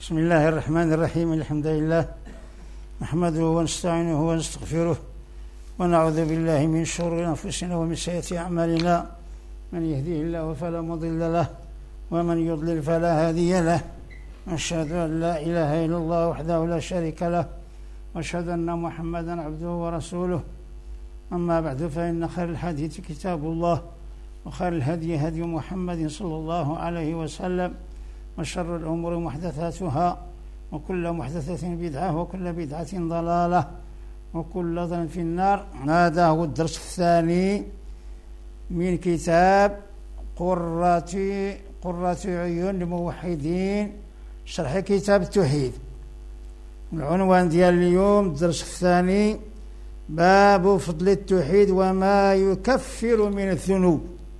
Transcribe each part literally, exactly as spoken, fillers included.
بسم الله الرحمن الرحيم. الحمد لله نحمده ونستعينه ونستغفره ونعوذ بالله من شرور أنفسنا ومن سيئات أعمالنا، من يهديه الله فلا مضل له ومن يضلل فلا هادي له، أشهد أن لا إله إلا الله وحده لا شريك له، وأشهد أن محمدا عبده ورسوله. أما بعد، فإن خير الحديث كتاب الله، وخير الهدي هدي محمد صلى الله عليه وسلم، وشر الأمور محدثاتها، وكل محدثة بدعة، وكل بدعة ضلالة، وكل ضلالة في النار. هذا هو الدرس الثاني من كتاب قرة قرة عيون الموحدين، شرح كتاب التوحيد. العنوان ديال اليوم الدرس الثاني: باب فضل التوحيد وما يكفر من الذنوب.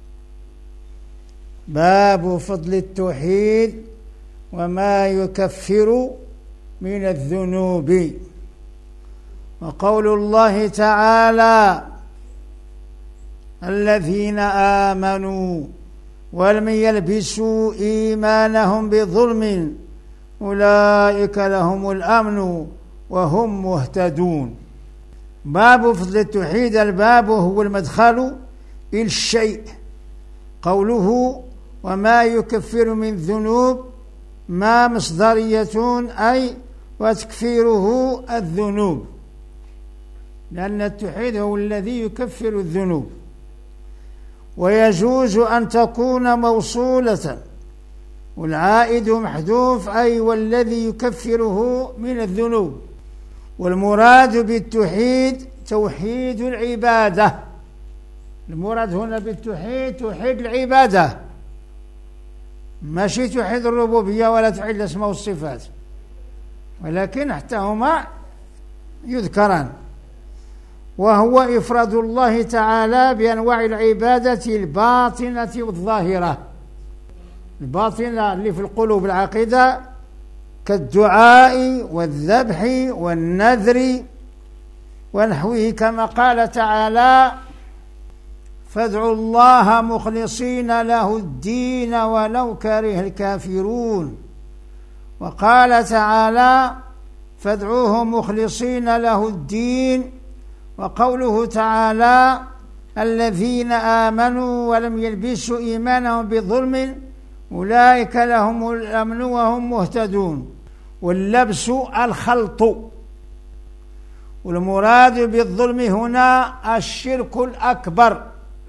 باب فضل التوحيد وما يكفر من الذنوب. وقول الله تعالى: الذين آمنوا ولم يلبسوا إيمانهم بظلم أولئك لهم الأمن وهم مهتدون. باب فضل التوحيد، الباب هو المدخل إلى الشيء. قوله وما يكفر من ذنوب، ما مصدرية أي وتكفيره الذنوب، لأن التوحيد هو الذي يكفر الذنوب. ويجوز أن تكون موصولة والعائد محذوف، أي والذي يكفره من الذنوب. والمراد بالتوحيد توحيد العبادة. المراد هنا بالتوحيد توحيد العبادة، ماشي توحيد الربوبية ولا توحيد الأسماء والصفات، ولكن حتى هما يذكران. وهو إفراد الله تعالى بأنواع العبادة الباطنة والظاهرة. الباطنة اللي في القلوب، العقيدة، كالدعاء والذبح والنذر ونحوه، كما قال تعالى: فادعوا الله مخلصين له الدين ولو كره الكافرون. وقال تعالى: فادعوه مخلصين له الدين. وقوله تعالى: الذين آمنوا ولم يلبسوا إيمانهم بظلم أولئك لهم الأمن وهم مهتدون. واللبس الخلط. والمراد بالظلم هنا الشرك الأكبر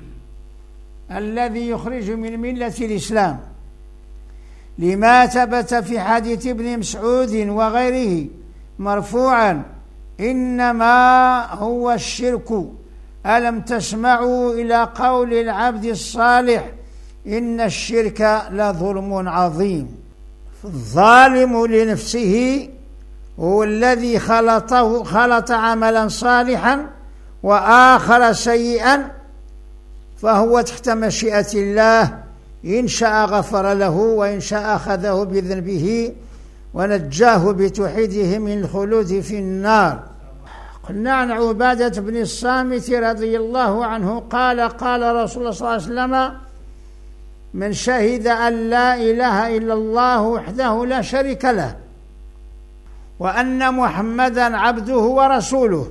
الذي يخرج من ملة الإسلام، لما ثبت في حديث ابن مسعود وغيره مرفوعا: إنما هو الشرك، ألم تسمعوا إلى قول العبد الصالح إن الشرك لظلم عظيم. الظالم لنفسه هو الذي خلطه خلط عملا صالحا وآخر سيئا، فهو تحت مشيئة الله، إن شاء غفر له وإن شاء أخذه بذنبه ونجاه بتوحيده من الخلود في النار. قلنا عن عبادة بن الصامت رضي الله عنه قال: قال رسول الله صلى الله عليه وسلم: من شهد أن لا إله إلا الله وحده لا شريك له، وأن محمدا عبده ورسوله،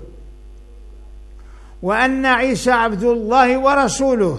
وأن عيسى عبد الله ورسوله،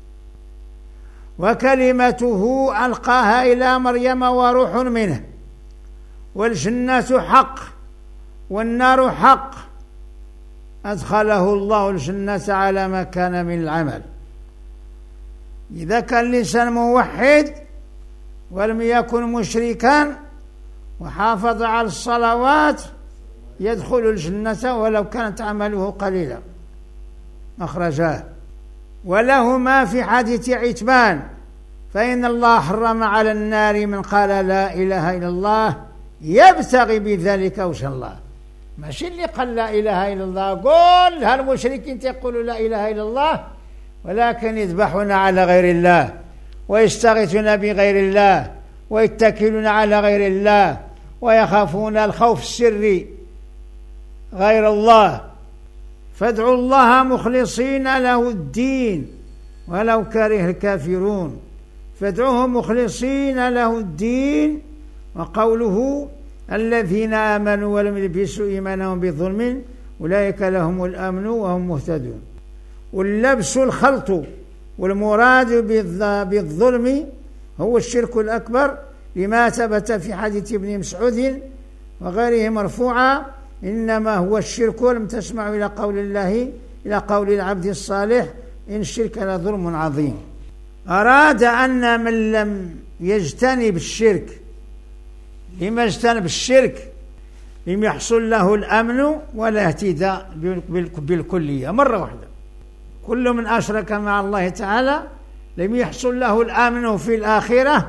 وكلمته ألقاها إلى مريم وروح منه، والجنة حق والنار حق، أدخله الله الجنة على ما كان من العمل. إذا كان الإنسان موحد ولم يكن مشركا وحافظ على الصلوات يدخل الجنة ولو كانت عمله قليلا. أخرجاه. ولهما في حديث عتبان: فإن الله حرم على النار من قال لا إله إلا الله يبتغي بذلك وجه الله. ماشي اللي قال لا إله إلا الله، قول هالمشركين تقولوا لا إله إلا الله ولكن يذبحون على غير الله ويستغيثون بغير الله ويتكلون على غير الله ويخافون الخوف السري غير الله. فادعوا الله مخلصين له الدين ولو كره الكافرون. فادعوه مخلصين له الدين وقوله الذين آمنوا ولم يلبسوا إيمانهم بظلم أولئك لهم الأمن وهم مهتدون. واللبس الخلط، والمراد بالظلم هو الشرك الأكبر، لما ثبت في حديث ابن مسعود وغيره مرفوعا إنما هو الشرك ولم تسمعوا إلى قول الله إلى قول العبد الصالح إن الشرك لظلم عظيم. أراد أن من لم يجتنب الشرك، لما اجتنب الشرك لم يحصل له الأمن ولا اهتداء بالكلية مرة واحدة. كل من أشرك مع الله تعالى لم يحصل له الأمن في الآخرة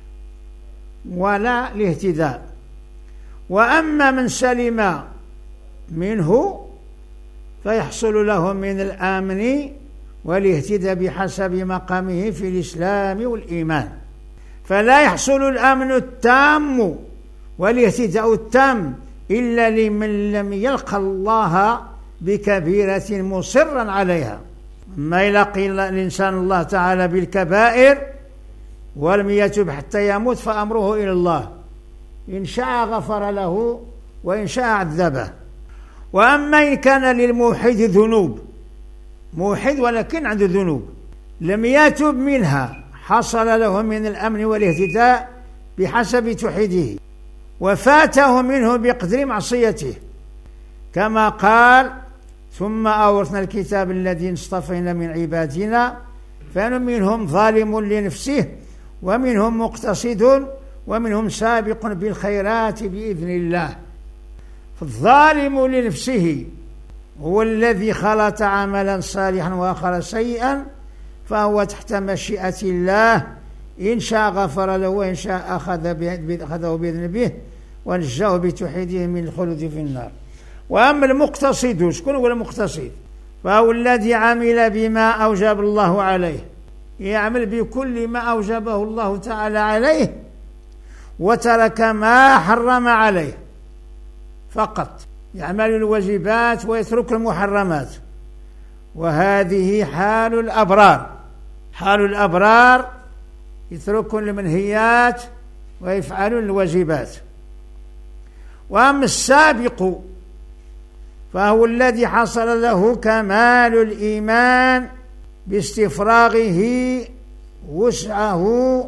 ولا الاهتداء. وأما من سلم منه فيحصل له من الأمن والاهتداء بحسب مقامه في الإسلام والإيمان. فلا يحصل الأمن التام والاهتداء التام إلا لمن لم يلقى الله بكبيرة مصرا عليها. ما يلاقي الإنسان الله تعالى بالكبائر ولم يتب حتى يموت فأمره إلى الله، إن شاء غفر له وإن شاء عذبه. وأما إن كان للموحد ذنوب، موحد ولكن عنده ذنوب لم يتب منها، حصل له من الأمن والاهتداء بحسب توحيده، وفاته منه بقدر معصيته، كما قال ثم أورثنا الكتاب الذين اصطفينا من عبادنا فمنهم ظالم لنفسه ومنهم مقتصد ومنهم سابق بالخيرات بإذن الله. فالظالم لنفسه هو الذي خلط عملا صالحا وآخر سيئا، فهو تحت مشيئة الله، إن شاء غفر له وإن شاء أخذه بذنبه ونجاه بتوحيده من الخلود في النار. وأما المقتصد، شكون هو المقتصد؟ فهو الذي عمل بما أوجب الله عليه، يعمل بكل ما أوجبه الله تعالى عليه وترك ما حرم عليه فقط، يعمل الواجبات ويترك المحرمات. وهذه حال الأبرار، حال الأبرار يتركون المنهيات ويفعلون الواجبات. وأما السابق فهو الذي حصل له كمال الإيمان باستفراغه وسعه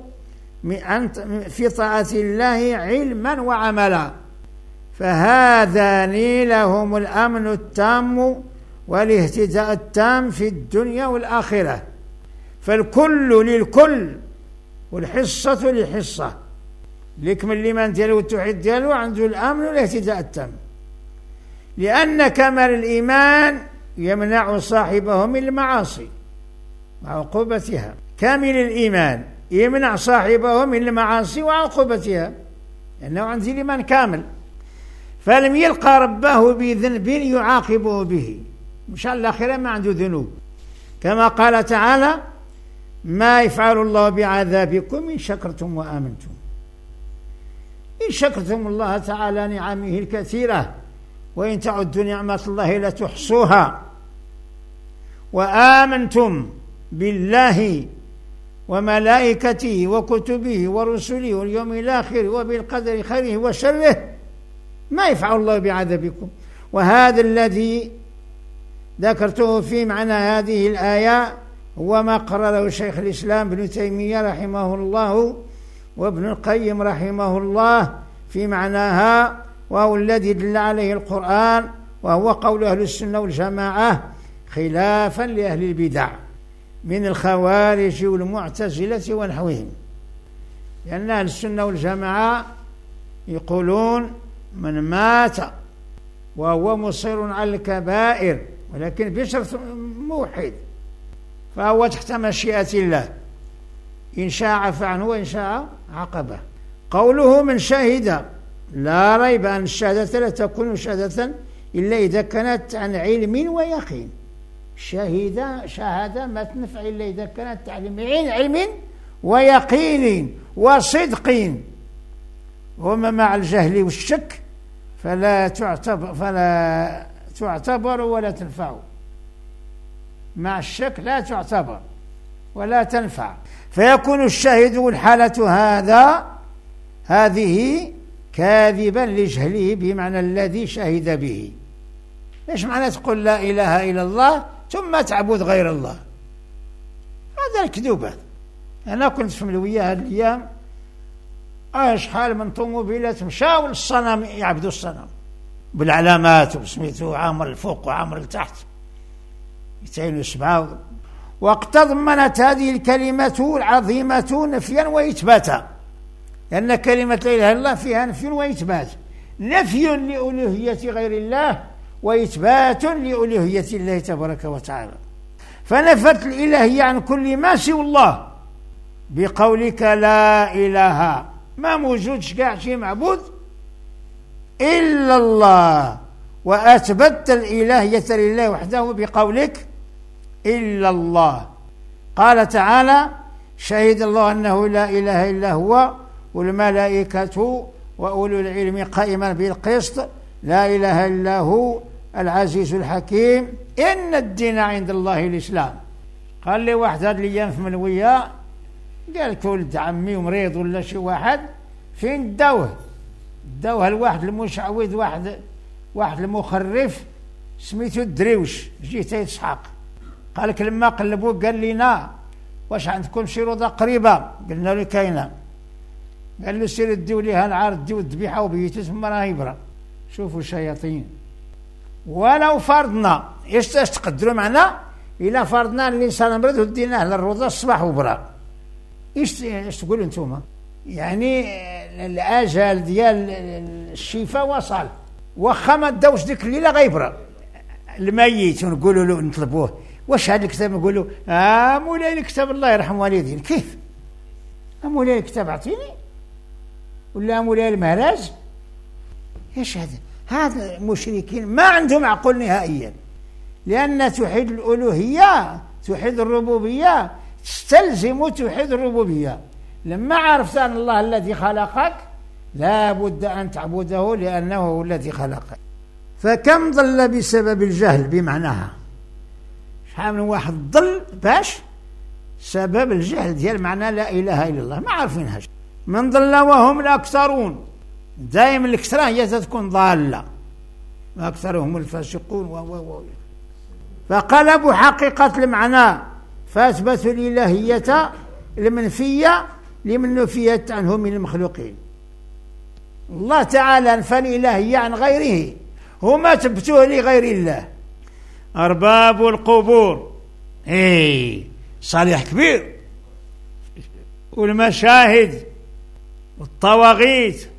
في طاعة الله علما وعملا، فهذان لهم الأمن التام والاهتداء التام في الدنيا والآخرة. فالكل للكل والحصة للحصة، ليكمل الإيمان ديالو والتوحيد ديالو عنده الأمن والاهتداء التام، لأن كمال الإيمان يمنع صاحبه من المعاصي وعقوبتها. كامل الإيمان يمنع صاحبه من المعاصي وعقوبتها، لأنه عنده الإيمان كامل، فلم يلقى ربه بذنب يعاقبه به، مش على الآخرة ما عنده ذنوب، كما قال تعالى ما يفعل الله بعذابكم إن شكرتم وآمنتم. إن شكرتم الله تعالى نعمه الكثيرة وإن تعدوا نعمة الله لتحصوها، وآمنتم بالله وملائكته وكتبه ورسله واليوم الآخر وبالقدر خيره وشره ما يفعل الله بعذابكم. وهذا الذي ذكرته في معنى هذه الآية هو ما قرره شيخ الإسلام ابن تيمية رحمه الله وابن القيم رحمه الله في معناها، وهو الذي دل عليه القرآن، وهو قول أهل السنة والجماعة خلافا لأهل البدع من الخوارج والمعتزلة ونحوهم. لأن أهل السنة والجماعة يقولون من مات وهو مصر على الكبائر ولكن بشرط موحد فهو تحت مشيئة الله، إن شاء عفى عنه وإن شاء عاقبه. قوله من شهد، لا ريب أن الشهادة لا تكون شهادة إلا إذا كانت عن علم ويقين. شهد شهادة ما تنفع إلا إذا كانت عن علم ويقين وصدق، وما مع الجهل والشك فلا تعتبر فلا تعتبر ولا تنفع. مع الشك لا تعتبر ولا تنفع. فيكون الشاهد والحالة هذا هذه كاذبا لجهله بمعنى الذي شهد به. ايش معنى تقول لا إله إلا الله ثم تعبد غير الله؟ هذا الكذوب هذا. أنا كنت في ملوية هذه الأيام شحال من طوموبيلات مشاو للصنم يعبدوا الصنم بالعلامات وسميتو عامر الفوق وعامر التحت مئتين وسبعة. وقد تضمنت هذه الكلمة العظيمة نفيا وإثباتا، لأن كلمة لا إله إلا الله فيها نفي وإثبات، نفي لألوهية غير الله وإثبات لألوهية الله تبارك وتعالى. فنفت الإلهية عن كل ما سوى الله بقولك لا إله، ما موجودش كاع شي معبود إلا الله، وأثبت الإلهية لله وحده بقولك إلا الله. قال تعالى شهد الله أنه لا إله إلا هو والملائكة وأولو العلم قائما بالقسط لا إله إلا هو العزيز الحكيم إن الدين عند الله الإسلام. قال لي واحد هذه الأيام في منوية قال ولد عمي ومريض ولا شي واحد فين داوه داوه الواحد المشعوذ واحد واحد المخرف سميتو الدريوش جيت يسحق. قال لك لما قلبوه قال لنا واش عندكم شي روضه قريبه؟ قلنا له كاينه. قال له سير ديو ليها العار ديو الذبيحه وبيتو ثم راه يبرى. شوفوا الشياطين. ولو فرضنا ايش تقدروا معنا الا فرضنا الانسان مرض وديناه للروضه الصباح وبرا، ايش ايش تقولوا انتم؟ يعني الاجل ديال الشفاء وصل، واخا ما داوش ديك الليله غيبرى الميت ونقولوا له نطلبوه واش هذا الكتاب؟ نقولوا اه مولاي الكتاب الله يرحم والدين. كيف مولاي الكتاب اعطيني ولا مولاي المهراج؟ ايش هذا؟ هذا المشركين ما عندهم عقل نهائيا، لأن توحيد الألوهية توحيد الربوبية تستلزم توحيد الربوبية. لما عرفت أن الله الذي خلقك لا بد أن تعبده لأنه هو الذي خلقك. فكم ضل بسبب الجهل بمعناها؟ شحال من واحد ضل باش سبب الجهل ديال معنى لا إله إلا الله ما عارفينهاش. من ضل وهم الأكثرون، دائما الكثرة هي تكون ضالة، ما أكثرهم الفاسقون و و و فقلبوا حقيقة المعنى فأثبتوا الإلهية المنفية لمن نفيت عنه من المخلوقين. الله تعالى نفى الإلهية عن غيره، هما تبتوه لغير الله. أرباب القبور اي صالح كبير، والمشاهد والطواغيت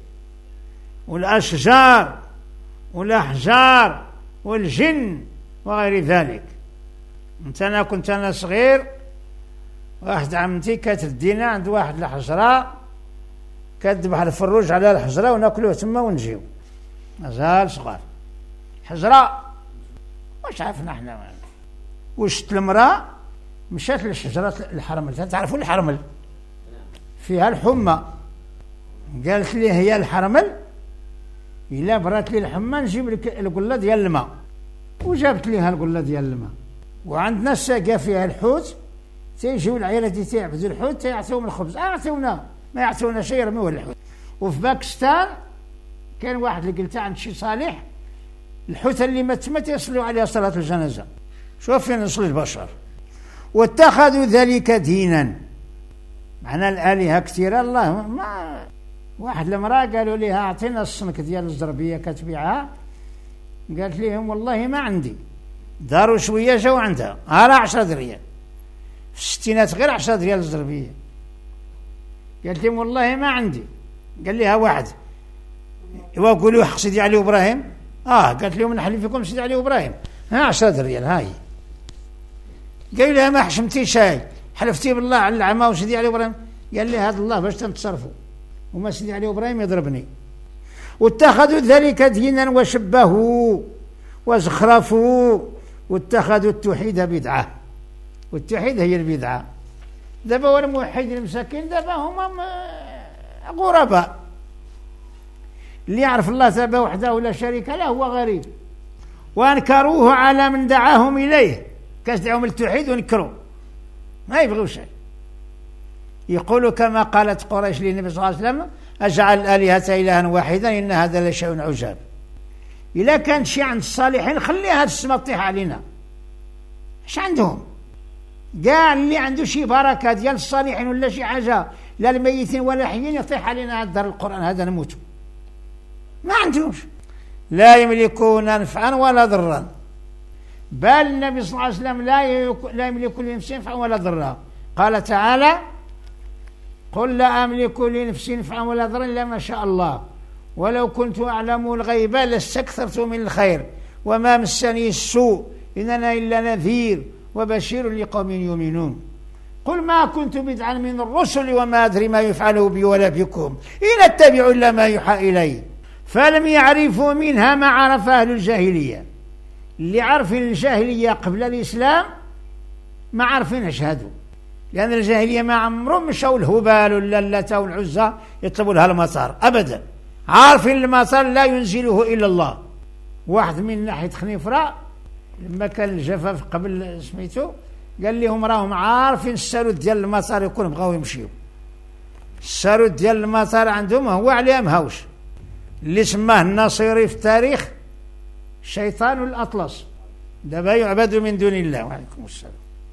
والأشجار والأحجار والجن وغير ذلك. انت انا كنت انا صغير واحد عمتي كتدينا عند واحد الحجره كتذبح الفروج على الحجره وناكلوه تما ونجيو مازال صغار. حجره واش عرفنا حنا؟ وشت المراه مشات للشجره الحرمل، تعرفوا الحرمل فيها الحمى، قالت لي هي الحرمل إلا برات لي الحمى نجيب لك القله ديال الماء، وجابت ليها القله ديال الماء. وعندنا الساقه فيها الحوت، تيجيو العائلات تيعبدوا الحوت تيعطيوهم الخبز، اعطيونا ما يعطيونا شيء يرميوه الحوت. وفي باكستان كان واحد اللي قلت عند شي صالح الحوت اللي مات تما تيصلوا عليها صلاه الجنازه. شوف فين يصل البشر. واتخذوا ذلك دينا، معنا الالهه كثيره. الله ما واحد المراه قالوا لها اعطينا السمك ديال الزربيه كتبيعها، قالت لهم والله ما عندي. داروا شويه جاو عندها راه عشرة ريال في الستينات، غير عشرة ريال الزربيه. قالت لهم والله ما عندي. قال لها واحد وقولوا حق سيدي علي ابراهيم، اه قالت لهم نحلف فيكم سيدي علي ابراهيم، ها عشرة ريال هاي. قال لها ما حشمتي شاي، حلفتي بالله على العمى وسيدي علي ابراهيم. قال لي هذا الله باش تنتصرفوا وما سيدي علي ابراهيم يضربني. واتخذوا ذلك دينا وشبهوا وزخرفوا واتخذوا التوحيد بدعه، والتوحيد هي البدعه. دابا والموحدين المساكين دابا هما غرباء، اللي يعرف الله تبارك وحده ولا شريك له هو غريب. وانكروه على من دعاهم اليه، كتدعوهم للتوحيد ونكروا ما يبغوا شيء. يقولوا كما قالت قريش للنبي صلى الله عليه وسلم أجعل الآلهة إلها واحدا إن هذا لشيء عجاب. إلا كان شي عند الصالحين خليها السماء تطيح علينا. اش عندهم؟ كاع اللي عنده شي بركة ديال الصالحين ولا شي حاجة لا الميتين ولا حيين يطيح علينا هذا القرآن هذا نموت. ما عندهمش. لا يملكون نفعا ولا ضرا، بل النبي صلى الله عليه وسلم لا لا يملك لنفسه نفعا ولا ضرا. قال تعالى: قل لا أملك لنفسي نفعا ولا ضرا إلا ما شاء الله ولو كنت أعلم الغيب لاستكثرت من الخير وما مسني السوء إن أنا إلا نذير وبشير لقوم يؤمنون. قل ما كنت بدعا من الرسل وما أدري ما يفعل بي ولا بكم إن أتبع إلا ما يوحى إلي. فلم يعرفوا منها ما عرف أهل الجاهلية. اللي عرفين الجاهلية قبل الإسلام ما عارفين أشهدوا، لأن الجاهلية ما عمرهم مشوا الهبال ولا اللتا والعزى يطلبوا لها المطار أبدا. عارفين المطار لا ينزله إلا الله. واحد من ناحية خنيفرة لما كان الجفاف قبل سميتو قال لهم راهم عارفين السرود ديال المطار يكون بغاو يمشيو. السرود ديال المطار عندهم هو عليه مهوش اللي سماه الناصري في التاريخ شيطان الأطلس، دابا يعبد من دون الله. وعليكم السلام.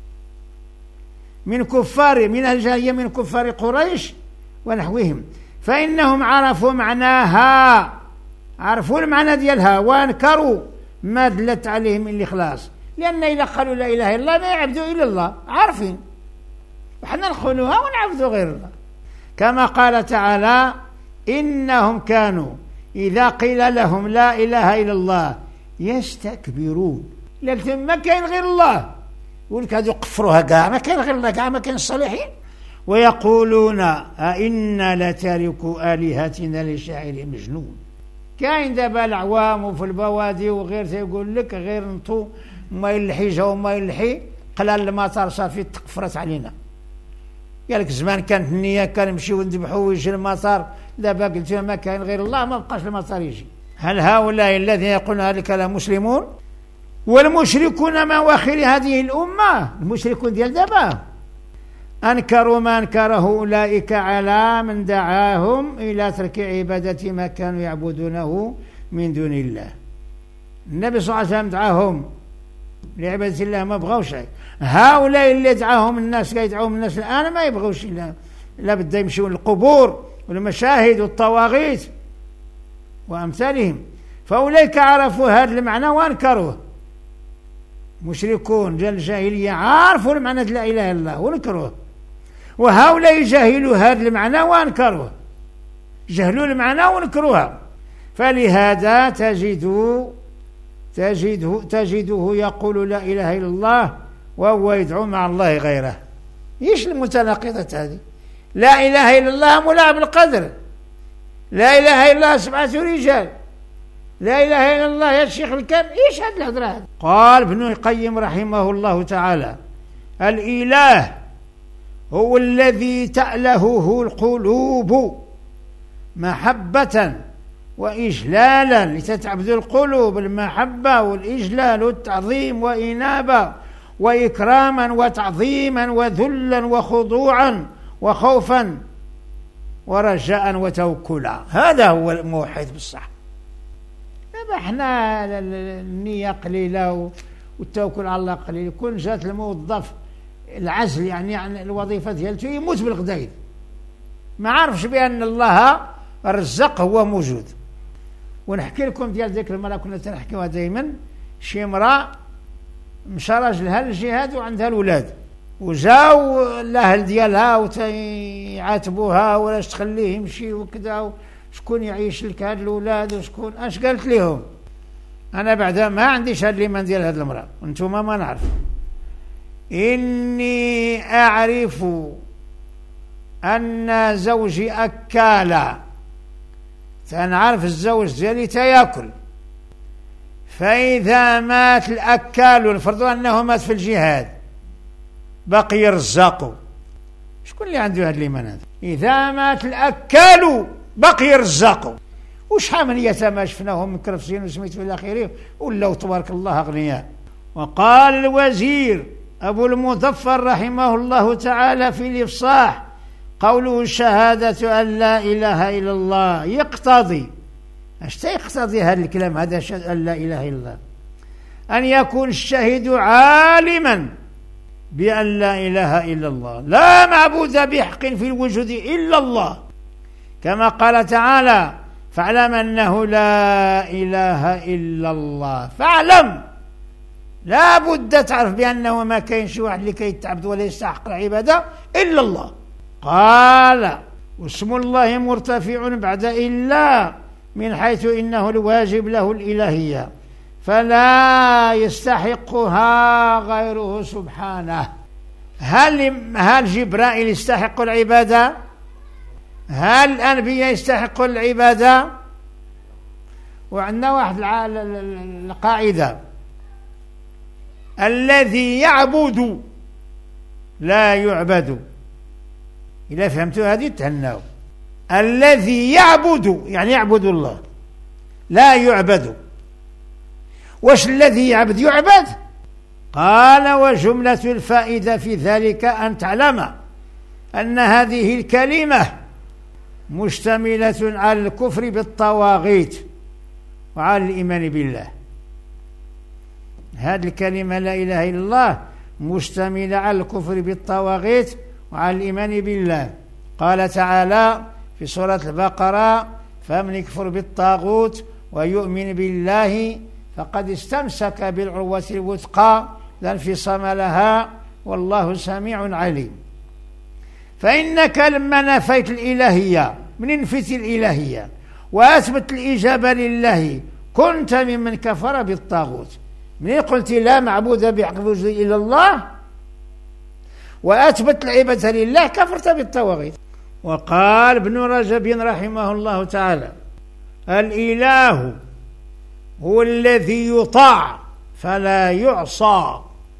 من كفار من الجاهلية من كفار قريش ونحوهم، فإنهم عرفوا معناها، عرفوا المعنى ديالها وانكروا ما دلت عليه من الإخلاص، لأن إذا قالوا لا إله إلا الله ما يعبدوا إلا الله، عارفين وحنا نخونوها ونعبدوا غير الله. كما قال تعالى: إنهم كانوا إذا قيل لهم لا إله إلا الله يستكبرون. لكن ما كاين غير الله، ولك هذو قفروها كاع ما كاين غير الله، كاع ما كاين الصالحين. ويقولون أئنا لتاركوا آلهتنا لشاعر مجنون. كاين دابا العوام وفي البوادي وغير تيقول لك غير نطو ما يلحي جا وما يلحي قلال المطار صافي تقفرت علينا. قال لك زمان كانت النية كان نمشيو نذبحوا ويجي المطار، دابا قلت ما كاين غير الله ما بقاش المطار يجي. هل هؤلاء الذين يقولون هذا الكلام مسلمون؟ والمشركون من أواخر هذه الأمة، المشركون ديال دابا أنكروا ما أنكره أولئك على من دعاهم إلى ترك عبادة ما كانوا يعبدونه من دون الله. النبي صلى الله عليه وسلم دعاهم لعبادة الله ما بغوا شيء. هؤلاء اللي دعاهم الناس يدعوهم الناس الآن ما يبغوش إلا لا بد يمشون القبور والمشاهد والطواغيت وأمثالهم. فأولئك عرفوا هذا المعنى وأنكروه. مشركون ديال الجاهلية عارفوا المعنى لا إله إلا الله وانكروه، وهؤلاء جاهلوا هذا المعنى وانكروه، جهلوا المعنى وانكروها. فلهذا تجده تجده تجده يقول لا إله إلا الله وهو يدعو مع الله غيره. ايش المتناقضات هذه؟ لا إله إلا الله ملعب القدر، لا إله إلا الله سبعة رجال، لا إله إلا الله يا شيخ الكام. إيش هذه الهضرة هذه؟ قال ابن القيم رحمه الله تعالى: الإله هو الذي تألهه القلوب محبة وإجلالا، لتتعبد القلوب المحبة والإجلال والتعظيم وإنابة وإكراما وتعظيما وذلا وخضوعا وخوفا ورجاء وتوكلا. هذا هو الموحد بالصح. احنا النية قليلة والتوكل على الله قليل. كون جات الموظف العزل يعني عن الوظيفة ديالته يموت بالغدايد، ما عارفش بأن الله الرزاق هو موجود. ونحكي لكم ديال ذيك المرأة كنا تنحكيوها دائما. شي امرأة مشى راجلها للجهاد وعندها الولاد، وجاو الاهل ديالها ويعاتبوها ولاش تخليه يمشي وكذا، شكون يعيش لك هاد الاولاد وشكون. اش قالت لهم؟ انا بعدا ما عنديش هاد الايمان ديال هاد المراه وانتوما ما نعرف. اني اعرف ان زوجي اكالا، تنعرف الزوج ديالي تياكل، فاذا مات الاكال ونفرضوا انه مات في الجهاد بقي يرزقه. شكون اللي عنده هاد الايمان هذا؟ اذا مات الاكال بقي يرزقوا. وشحال من يتامى شفناهم مكرفسين وسميتو الى اخره ولاو تبارك الله اغنياء. وقال الوزير ابو المظفر رحمه الله تعالى في الافصاح: قوله شهادة أن لا إله إلا الله يقتضي، ايش يقتضي هذا الكلام هذا شهادة أن لا إله إلا الله؟ أن يكون الشاهد عالما بأن لا إله إلا الله، لا معبود بحق في الوجود إلا الله، كما قال تعالى فاعلم أنه لا إله إلا الله. فاعلم، لا بد تعرف بأنه ما كاين شي واحد لكي يتعبد ولا يستحق العبادة إلا الله. قال واسم الله مرتفع بعد إلا من حيث إنه الواجب له الإلهية فلا يستحقها غيره سبحانه. هل هل جبرائيل يستحق العبادة؟ هل الأنبياء يستحقوا العبادة؟ وعندنا واحد القاعدة الذي يعبد لا يعبد. إذا فهمتوا هذه تهنوا. الذي يعبد يعني يعبد الله لا يعبد. واش الذي يعبد يعبد؟ قال وجملة الفائدة في ذلك أن تعلم أن هذه الكلمة مشتملة على الكفر بالطواغيت وعلى الإيمان بالله. هذه الكلمة لا إله إلا الله مشتملة على الكفر بالطواغيت وعلى الإيمان بالله. قال تعالى في سورة البقرة فمن يكفر بالطاغوت ويؤمن بالله فقد استمسك بالعروة الوثقى لا انفصام لها والله سميع عليم. فإنك لما نفيت الإلهية من نفيت الإلهية وأثبت الإجابة لله كنت ممن كفر بالطاغوت. من قلت لا معبود بحق الوجود إلا الله وأثبت العبادة لله كفرت بالطواغيت. وقال ابن رجب رحمه الله تعالى الإله هو الذي يطاع فلا يعصى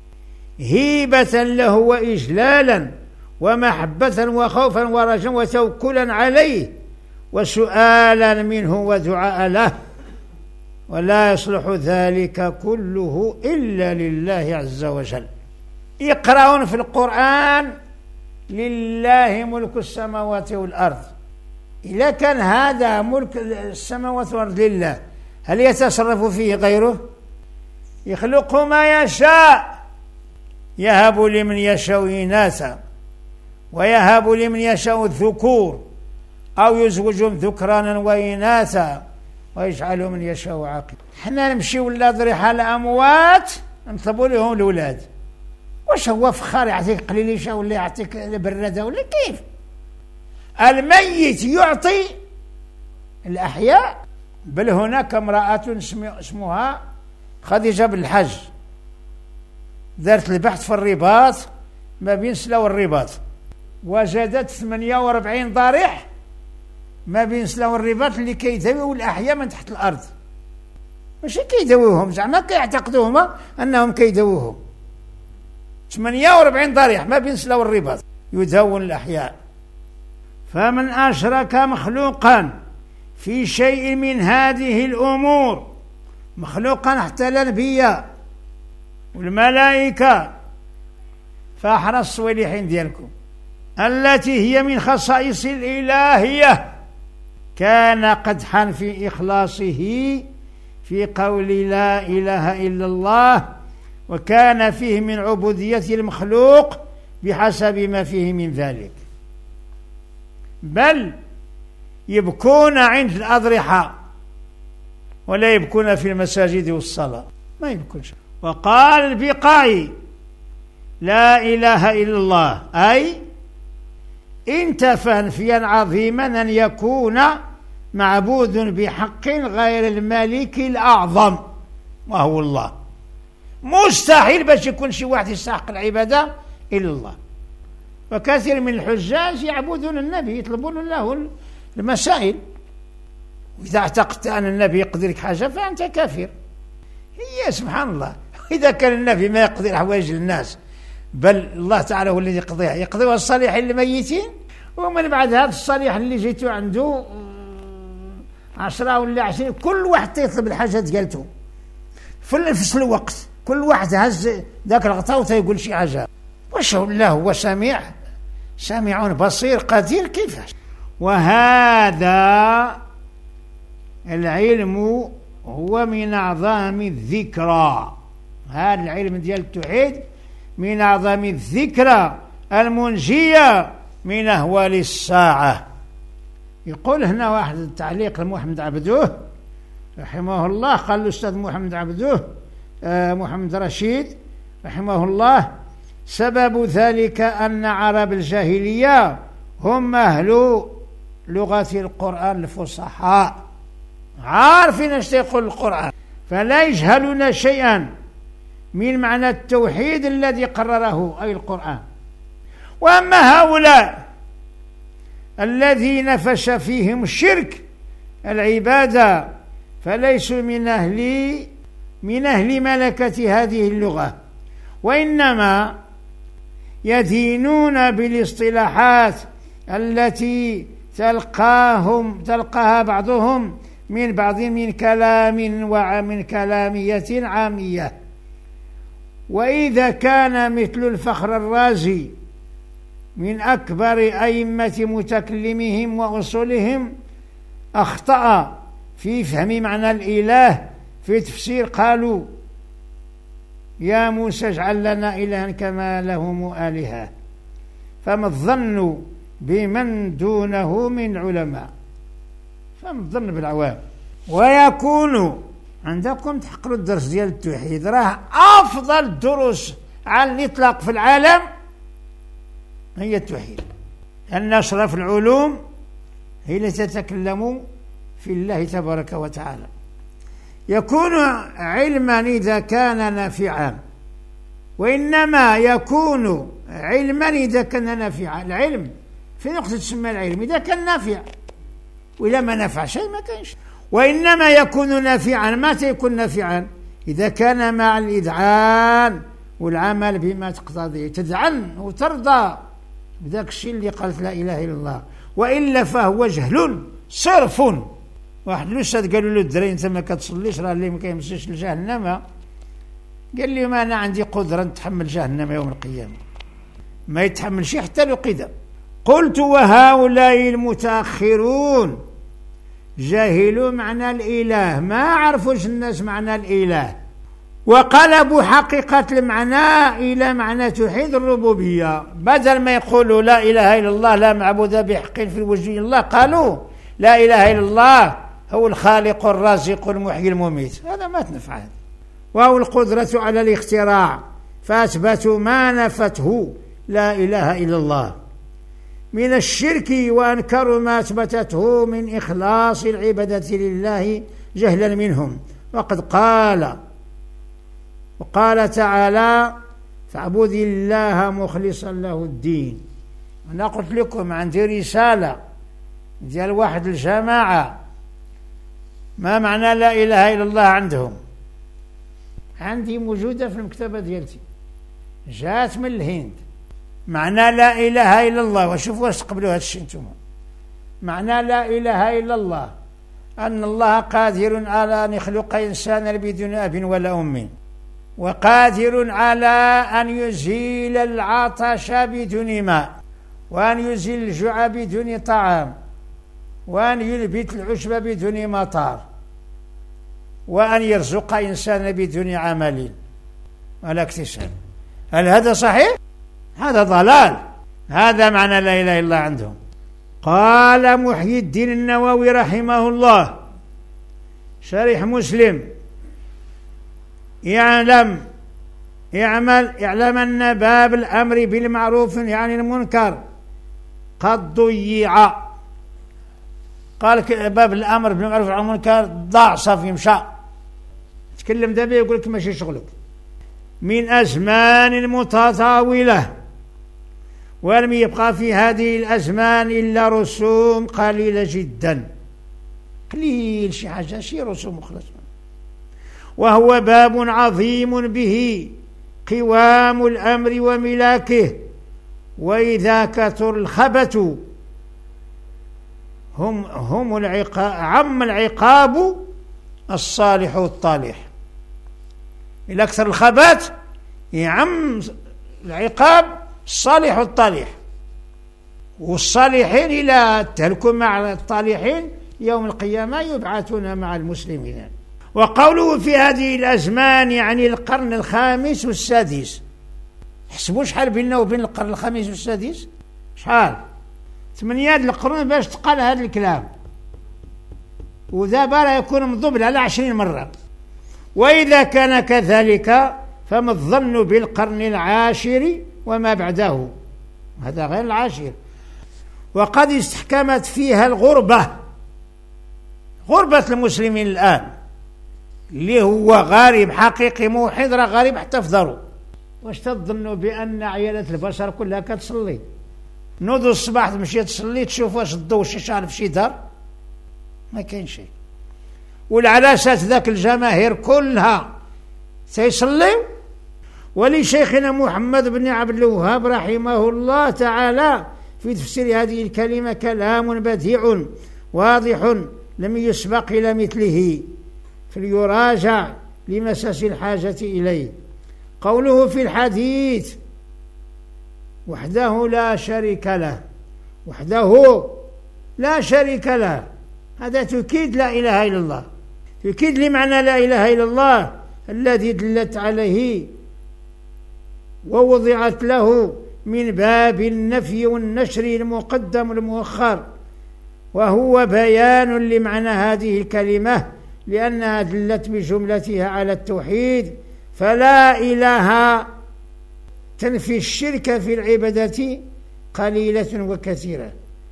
هيبة له وإجلالا ومحبة وخوفا ورجاء وتوكلا عليه وسؤالا منه ودعاء له، ولا يصلح ذلك كله إلا لله عز وجل. يقرأون في القرآن لله ملك السماوات والأرض. إذا كان هذا ملك السماوات والأرض لله هل يتصرف فيه غيره؟ يخلق ما يشاء يهب لمن يشاء إناثا ويهب لمن يشاء الذكور أو يزوجهم ذكرانا وإناثا ويجعل من يشاء عاقلا. حنا نمشي ولا ضريح على أموات نطلبوا لهم الأولاد. واش هو فخار يعطيك قليليشة ولا يعطيك بردة ولا كيف؟ الميت يعطي الأحياء. بل هناك امرأة اسمها خديجة بن الحج دارت البحث في الرباط ما بين سلا والرباط وجدت ثمانية وأربعين ضريح ما بين سلا والرباط اللي كيداويو الأحياء من تحت الأرض. ماشي كيداويوهم زعما كيعتقدوا هما أنهم كيداووهم. ثمانية وأربعين ضريح ما بين سلا والرباط يداون الأحياء. فمن أشرك مخلوقا في شيء من هذه الأمور مخلوقا حتى الأنبياء والملائكة فأحرى الصوالحين ديالكم التي هي من خصائص الإلهية كان قدحا في إخلاصه في قول لا إله إلا الله وكان فيه من عبودية المخلوق بحسب ما فيه من ذلك. بل يبكون عند الأضرحة ولا يبكون في المساجد والصلاة ما يبكونش. وقال البقاعي لا إله إلا الله أي انتفى نفيا عظيما أن يكون معبود بحق غير الملك الأعظم وهو الله. مستحيل باش يكون شي واحد يستحق العبادة إلا الله. وكثير من الحجاج يعبدون النبي يطلبون له المسائل. وإذا اعتقدت أن النبي يقدر لك حاجة فأنت كافر. هي سبحان الله إذا كان النبي ما يقضي حوائج الناس بل الله تعالى هو الذي يقضيها يقضيها الصالحين الميتين. ومن بعد هذا الصالح اللي جيتوا عنده عشرة ولا عشرين كل واحد يطلب الحاجة ديالته في نفس الوقت كل واحد هز ذاك الغطاء ويقول شي حاجة. واش الله هو سميع سميع بصير قدير كيفاش. وهذا العلم هو من أعظم الذكرى، هذا العلم ديال التوحيد من أعظم الذكرى المنجية من أهوال الساعة. يقول هنا واحد التعليق لمحمد عبدوه رحمه الله، قال الأستاذ محمد عبدوه آه محمد رشيد رحمه الله: سبب ذلك أن عرب الجاهلية هم أهل لغة القرآن الفصحاء، عارفين ايش يقول القرآن، فلا يجهلون شيئا من معنى التوحيد الذي قرره أي القرآن. وأما هؤلاء الذين نفش فيهم الشرك العبادة فليسوا من أهل من أهل ملكة هذه اللغة، وإنما يدينون بالاصطلاحات التي تلقاهم تلقاها بعضهم من بعض من كلام ومن كلامية عامية. وإذا كان مثل الفخر الرازي من أكبر أئمة متكلمهم وأصولهم أخطأ في فهم معنى الإله في تفسير، قالوا: يا موسى اجعل لنا إلها كما لهم آلهة. فما الظن بمن دونه من علماء؟ فما الظن بالعوام. ويكون عندكم تحقروا الدرس ديال التوحيد، راه أفضل الدروس على الإطلاق في العالم هي التوحيد، أن أشرف العلوم هي التي تتكلم في الله تبارك وتعالى. يكون علما إذا كان نافعا، وإنما يكون علما إذا كان نافعا. العلم في نقطة تسمى العلم إذا كان نافع، وإذا ما نفع شيء ما كانش. وإنما يكون نافعا، متى يكون نافعا؟ إذا كان مع الإذعان والعمل بما تقتضيه، تذعن وترضى بذاك الشيء اللي قالت لا إله إلا الله، وإلا فهو جهل صرف. واحد الأستاذ قالوا له: الدري أنت ما كتصليش، راه اللي ما كيمسيش لجهنم. قال لي: ما أنا عندي قدرة نتحمل جهنم يوم القيامة، ما يتحمل شيء حتى لو قدم. قلت: وهؤلاء المتأخرون جاهلوا معنى الإله، ما عرفوش الناس معنى الإله، وقلبوا حقيقة المعنى إلى معنى توحيد الربوبية. بدل ما يقولوا لا إله إلا الله لا معبود بحق في الوجود إلا الله، قالوا لا إله إلا الله هو الخالق الرازق المحيي المميت. هذا ما تنفع. وهو القدرة على الاختراع، فأثبتوا ما نفته لا إله إلا الله من الشرك، وأنكروا ما أثبتته من إخلاص العبادة لله جهلا منهم. وقد قال وقال تعالى: فاعبد الله مخلصا له الدين. أنا قلت لكم عندي رسالة ديال واحد الجماعة ما معنى لا إله إلا الله عندهم، عندي موجودة في المكتبة ديالتي، جات من الهند. معنى لا إله إلا الله، وشوفوا واش تقبلوا هذا الشيء انتم. معنى لا إله إلا الله أن الله قادر على أن يخلق إنسانا بدون أب ولا أم، وقادر على أن يزيل العطش بدون ماء، وأن يزيل الجوع بدون طعام، وأن يلبت العشب بدون مطار، وأن يرزق إنسانا بدون عمل ولا اكتساب. هل هذا صحيح؟ هذا ضلال. هذا معنى لا إله إلا الله عندهم. قال محيي الدين النووي رحمه الله شريح مسلم: يعلم يعمل اعلم أن باب الأمر بالمعروف يعني المنكر قد ضيع. قال باب الأمر بالمعروف عن المنكر ضاع، صافي مشى. تكلم دابا يقول لك ماشي شغلك. من أزمان متطاولة، ولم يبقى في هذه الأزمان إلا رسوم قليلة جدا، قليل شي حاجة، شي رسوم مخلص. وهو باب عظيم به قوام الأمر وملاكه، وإذا كثر الخبث هم هم العقاب عم العقاب الصالح والطالح. إذا أكثر الخبث يعم العقاب الصالح والطالح. والصالحين إلى تهلكوا مع الطالحين يوم القيامة يبعثون مع المسلمين. وقوله في هذه الأزمان يعني القرن الخامس والسادس. حسبوا شحال بيننا وبين القرن الخامس والسادس؟ شحال؟ ثمانية القرون باش تقال هذا الكلام، وذا راه يكون مضبل على عشرين مرة. وإذا كان كذلك فما الظن بالقرن العاشر وما بعده، هذا غير العاشر. وقد استحكمت فيها الغربة، غربة المسلمين الآن اللي هو غريب حقيقي موحد، راه غريب حتى في دارو. واش تظنوا بأن عيالات البشر كلها كتصلي؟ نوضوا الصباح تمشي تصلي تشوف واش الضوء شي شعر في شي دار؟ ما كاين شيء. والعلاشات ذاك الجماهير كلها سيصليوا. ولشيخنا محمد بن عبد الوهاب رحمه الله تعالى في تفسير هذه الكلمة كلام بديع واضح لم يسبق إلى مثله، فليراجع لمساس الحاجة إليه. قوله في الحديث وحده لا شريك له، وحده لا شريك له، هذا تؤكيد لا إله إلا الله، تؤكيد لمعنى لا إله إلا الله الذي دلت عليه ووضعت له من باب النفي والنشر المقدم المؤخر، وهو بيان لمعنى هذه الكلمة لأنها دلت بجملتها على التوحيد. فلا إله تنفي الشرك في العبادة قليلة وكثيرة،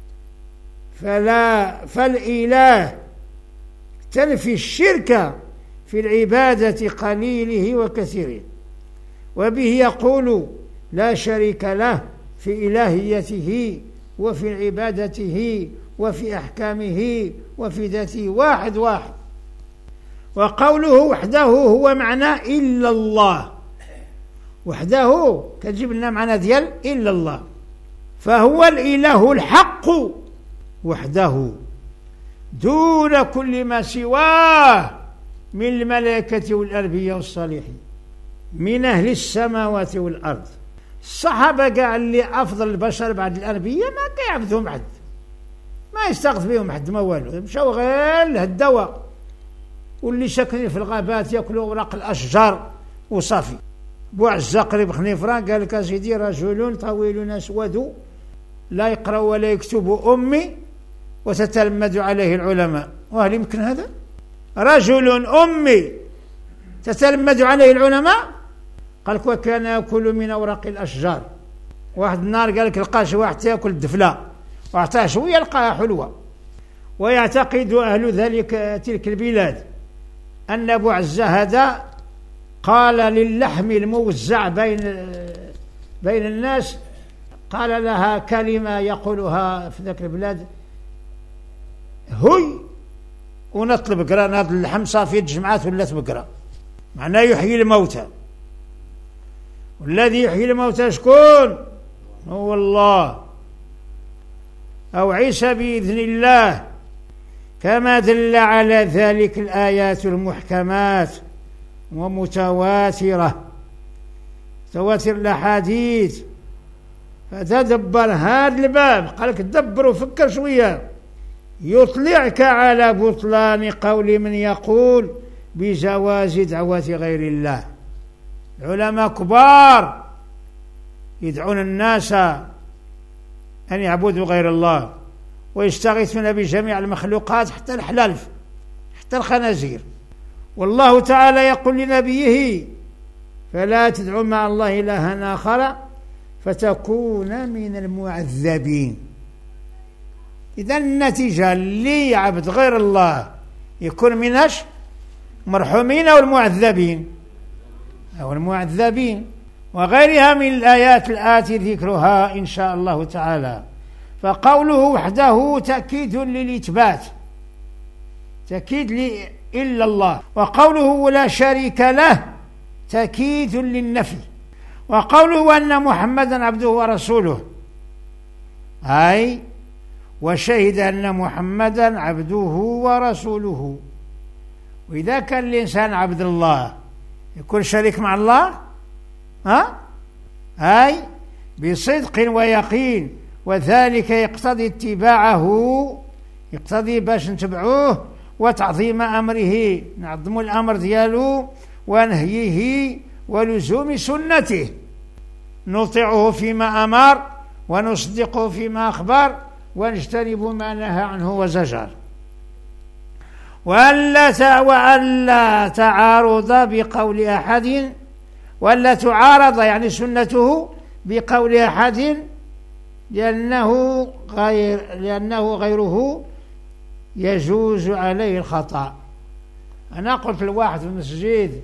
فلا فالإله تنفي الشرك في العبادة قليله وكثيره. وبه يقول لا شريك له في إلهيته وفي عبادته وفي أحكامه وفي ذاته، واحد واحد. وقوله وحده هو معنى إلا الله، وحده كتجيب لنا معنى ديال إلا الله، فهو الإله الحق وحده دون كل ما سواه من الملائكة والأنبياء والصالحين من أهل السماوات والأرض. الصحابة قال اللي أفضل البشر بعد الأنبياء ما كيعبدهم حد، ما يستغث بهم حد، ما والو، مشاو غير لهالدواء، واللي ساكنين في الغابات يأكلوا أوراق الأشجار وصافي. بوعزة قريب خنيفران قال لك سيدي رجل طويل أسود لا يقرأ ولا يكتب أمي وتتلمذ عليه العلماء. وهل يمكن هذا؟ رجل أمي تتلمذ عليه العلماء؟ قال لك وكان يأكل من أوراق الأشجار. واحد النهار قال لك لقى واحد تأكل الدفلة وأعطاه شوية لقاها حلوة. ويعتقد أهل ذلك تلك البلاد أن أبو عزة هذا قال للحم الموزع بين بين الناس، قال لها كلمة يقولها في ذاك البلاد: هوي ونطلب قرا هذا اللحم صافي جمعات ولات بقرا، معناه يحيي الموتى. والذي يحيي الموتى شكون؟ هو الله أو عيسى بإذن الله، كما دل على ذلك الآيات المحكمات ومتواترة تواتر الأحاديث. فتدبر هذا الباب، قالك دبر وفكر شوية، يطلعك على بطلان قول من يقول بجواز دعوة غير الله. علماء كبار يدعون الناس أن يعبدوا غير الله ويستغيثون بجميع المخلوقات حتى الحلالف حتى الخنازير. والله تعالى يقول لنبيه: فلا تدعوا مع الله إلها آخر فتكون من المعذبين. إذا النتيجة اللي يعبد غير الله يكون مناش مرحومين أو المعذبين أو المعذبين. وغيرها من الآيات الآتي ذكرها إن شاء الله تعالى. فقوله وحده تأكيد للإثبات، تأكيد لي إلا الله. وقوله لا شريك له تأكيد للنفي. وقوله أن محمدا عبده ورسوله، أي وشهد أن محمدا عبده ورسوله. وإذا كان الإنسان عبد الله يكون شريك مع الله؟ ها؟ أي بصدق ويقين وذلك يقتضي اتباعه، يقتضي باش نتبعوه، وتعظيم أمره، نعظم الأمر ديالو، ونهيه ولزوم سنته، نطيعه فيما أمر ونصدقه فيما أخبر، ونجتنب ما نهى عنه وزجر. وألا وألا تعارض بقول أحد، وألا تعارض يعني سنته بقول أحد، لأنه غير لأنه غيره يجوز عليه الخطأ. أنا قلت لواحد في المسجد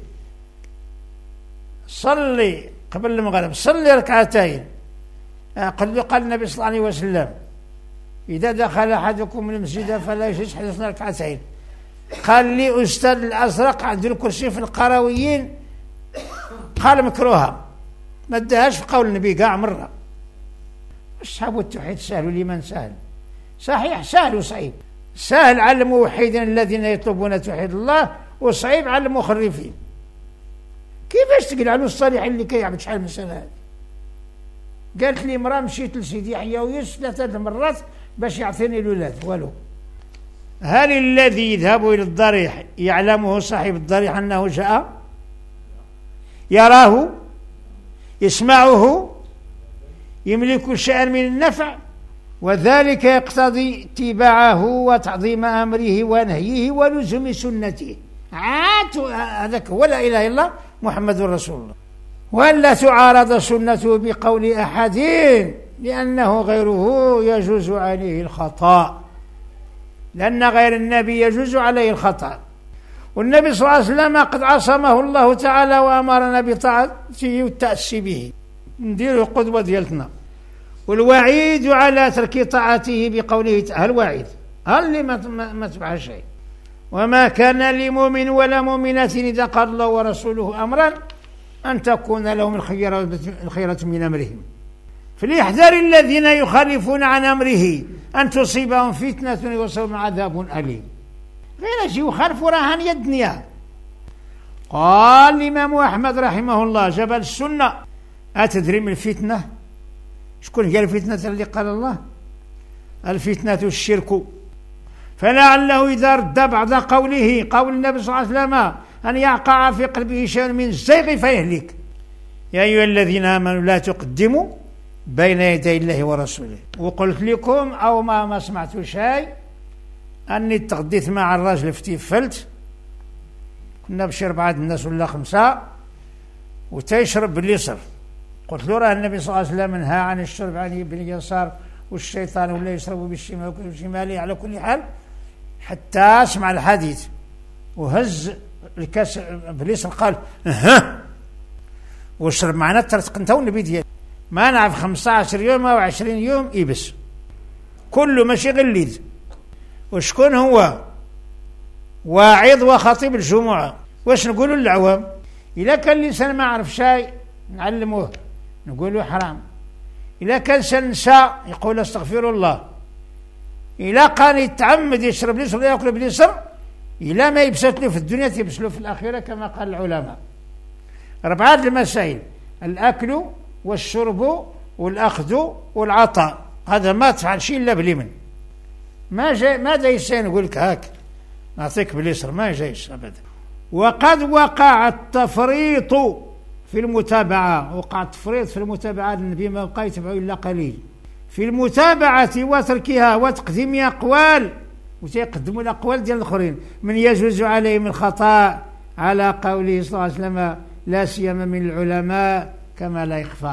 صلي قبل المغرب، صلي ركعتين، قال له قال النبي صلى الله عليه وسلم إذا دخل أحدكم من المسجد فلا يجلس حتى يصلي ركعتين. قال لي أستاذ الأزرق عنده الكرسي في القرويين، قال مكروها، ما ادهاش في قول النبي كاع مرة. أصحاب التوحيد سهل لمن سهل، صحيح سهل وصعيب، سهل على الموحدين الذين يطلبون توحيد الله، وصعيب على المخرفين. كيفاش تقول على الصالح اللي كيعبد شحال من سنة؟ قالت لي مرة مشيت لسيدي يحيى ويوسف ثلاثة مرات باش يعطيني الولاد، والو. هل الذي يذهب إلى الضريح يعلمه صاحب الضريح أنه جاء؟ يراه؟ يسمعه؟ يملك شيئا من النفع؟ وذلك يقتضي اتباعه وتعظيم أمره ونهيه ولزوم سنته. عاد هذاك هو لا إله إلا الله محمد رسول الله. ولا تعارض سنته بقول أحد، لأنه غيره يجوز عليه الخطأ، لأن غير النبي يجوز عليه الخطأ. والنبي صلى الله عليه وسلم قد عصمه الله تعالى وأمرنا بطاعته والتأسي به، نديروا قدوة ديالتنا. والوعيد على ترك طاعته بقوله تعالى، الوعيد هل اللي ما تبع شيء. وما كان لمؤمن ولا مؤمنة إذا قال الله ورسوله أمرا أن تكون لهم الخيرة من أمرهم، فليحذر الذين يخالفون عن أمره أن تصيبهم فتنة يصيبهم عذاب أليم. غير شيء يخالفوا رهان الدنيا. قال الإمام أحمد رحمه الله جبل السنة: أتدري من الفتنة؟ شكون هي الفتنة اللي قال الله؟ الفتنة الشرك. فلعله إذا رد بعد قوله قول النبي صلى الله عليه وسلم أن يقع في قلبه شيء من الزيغ فيهلك. يا أيها الذين آمنوا لا تقدموا بين يدي الله ورسوله. وقلت لكم أو ما ما سمعتوا شيء أني تغديت مع الراجل في تيفلت، كنا بشي أربعة الناس ولا خمسة، وتيشرب باليسر. قلت له راه النبي صلى الله عليه وسلم نهى عن الشرب عن باليسار، والشيطان ولا يشرب بالشمال وبالشمال. على كل حال حتى اسمع الحديث وهز الكاس باليسر قال ها وشرب معنا ترتق انت والنبي ديالي. ما نعرف خمسة عشر يوم أو عشرين يوم يبس كله ماشي غليد. وشكون هو؟ واعظ وخطيب الجمعة. واش نقولوا للعوام؟ إذا كان الإنسان ما عرف شيء نعلموه نقولوا حرام، إذا كان سنسى يقول استغفر الله، إذا كان يتعمد يشرب باليسر ولا يأكل باليسر، إذا ما يبسط له في الدنيا تيبس له في الآخرة كما قال العلماء. أربعة المسائل: الأكل والشرب والأخذ والعطاء. هذا ما تفعل شيء إلا باليمين. ما جاي ما جاي إنسان يقول لك هاك نعطيك باليسر، ما جايش أبدا. وقد وقع التفريط في المتابعة، وقع التفريط في المتابعة للنبي ما بقى يتبعه إلا قليل في المتابعة وتركها وتقديم أقوال، وتقدموا الأقوال ديال الآخرين من يجوز عليهم الخطأ على قوله صلى الله عليه وسلم لا سيما من العلماء كما لا يخفى.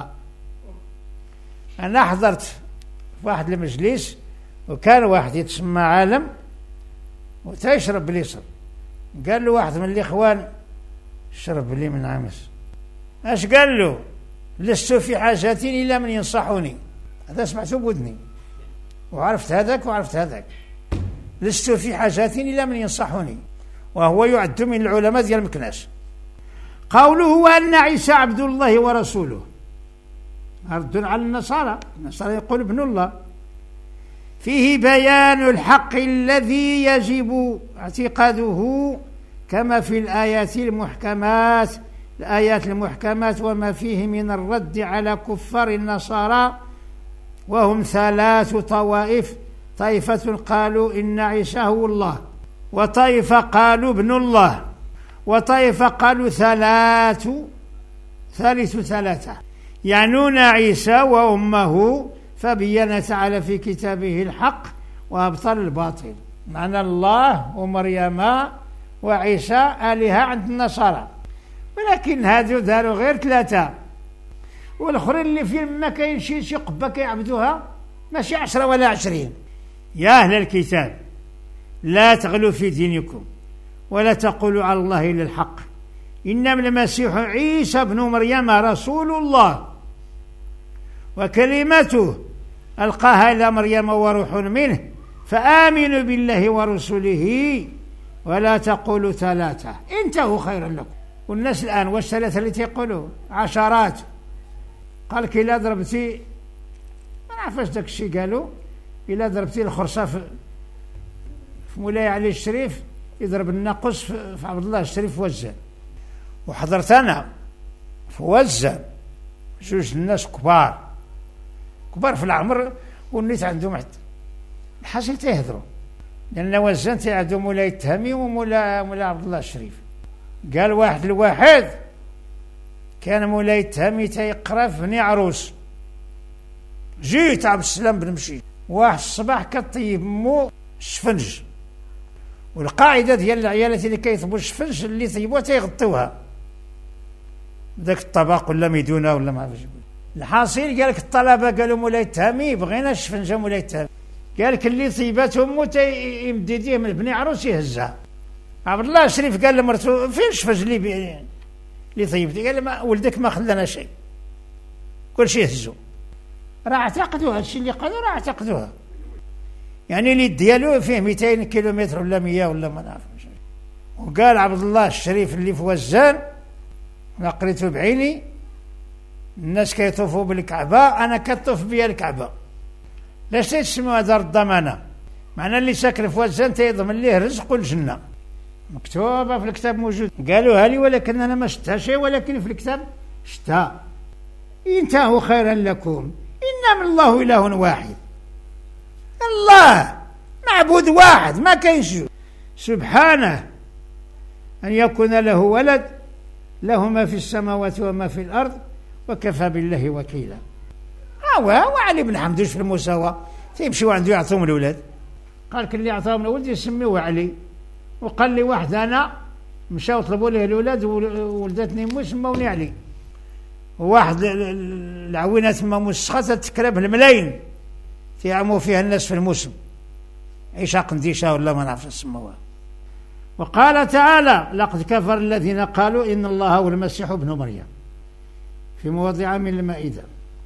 أنا حضرت في واحد المجلس وكان واحد يتسمى عالم وتيشرب باليسر، قال له واحد من الإخوان شرب لي من عمس. اش قال له؟ لست في حاجة إلا من ينصحوني. هذا سمعته بودني وعرفت هذاك وعرفت هذاك. لست في حاجة إلا من ينصحوني، وهو يعد من العلماء ديال مكناس. قوله أن عيسى عبد الله ورسوله رد على النصارى. النصارى يقول ابن الله. فيه بيان الحق الذي يجب اعتقاده كما في الآيات المحكمات الآيات المحكمات وما فيه من الرد على كفار النصارى وهم ثلاث طوائف، طائفة قالوا إن عيسى هو الله، وطائفة قالوا ابن الله، وطائفة قالوا ثلاث ثالث ثلاثة، يعنون عيسى وأمه، فبين تعالى في كتابه الحق وأبطل الباطل. معنى الله ومريم وعيسى آلهة عند النصارى، ولكن هذو داروا غير ثلاثة، والآخرين اللي في ما كاين شي شي قبة كيعبدوها ماشي عشرة ولا عشرين. يا أهل الكتاب لا تغلوا في دينكم ولا تقولوا على الله إلا الحق، إنما المسيح عيسى بن مريم رسول الله وكلمته ألقاها إلى مريم وروح منه، فآمنوا بالله ورسله ولا تقولوا ثلاثة انتهوا خيرا لكم. والناس الآن واش ثلاثة اللي تيقولوا عشرات؟ قال كي لا ضربتي ما نعرفش داك الشيء قالوا، إلا ضربتي الخرصة في مولاي علي الشريف يضرب الناقص في عبد الله الشريف وزان، وحضرت أنا في وزان جوج الناس كبار كبار في العمر، ونيت عندهم الحاصل تيهضروا، لأن وزان تي عندهم مولاي التهامي ومولا مولا عبد الله الشريف. قال واحد الواحد كان مولاي التهامي تيقرا في بني عروس، جيت عبد السلام بن مشي واحد الصباح كطيب مو الشفنج، والقاعدة ديال العيالات اللي كيطيبوا الشفنج اللي طيبوها تيغطيوها ذاك الطبق ولا ميدونه ولا ما عرفتش. الحاصل قال لك الطلبه قالوا مولاي التهامي بغينا الشفنجه مولاي التهامي، قال لك اللي طيبات امه تيمد يديه من بني عروس يهزها. عبد الله الشريف قال لمرته فين الشفنج اللي بي... اللي طيبتي؟ قال ما ولدك ما خلانا شيء، كل شيء يهزوا. راه اعتقدوها هادشي اللي قالوا، راه اعتقدوها، يعني اللي ديالو فيه مئتين كيلومتر ولا مئة ولا ما نعرفش. وقال عبد الله الشريف اللي في وزان انا قريته بعيني، الناس كيطوفوا بالكعبه انا كطوف بيا الكعبه، لاش تسموها دار الضمانه؟ معنى اللي ساكن في وزان تيضمن ليه رزق والجنه، مكتوبه في الكتاب موجود. قالوها لي ولكن انا ما شفتها شيء، ولكن في الكتاب شفتها. انتهوا خيرا لكم، انما الله اله واحد، الله معبود واحد ما كاينش، سبحانه أن يكون له ولد، له ما في السماوات وما في الأرض وكفى بالله وكيلا. هو وعلي بن حمدوش في المساواة تيمشيو عنده يعطيهم الأولاد، قال كل اللي يعطيهم الأولاد يسميوه علي، وقال لي واحد أنا مشاو طلبوا له الأولاد وولدتني مو سموني علي، وواحد العوينة تما مسخة تتكرب الملايين تيعموا فيها الناس في الموسم، عيشة قنديشة ولا ما نعرفش نسموها. وقال تعالى لقد كفر الذين قالوا إن الله هو المسيح ابن مريم في مواضع من المائدة.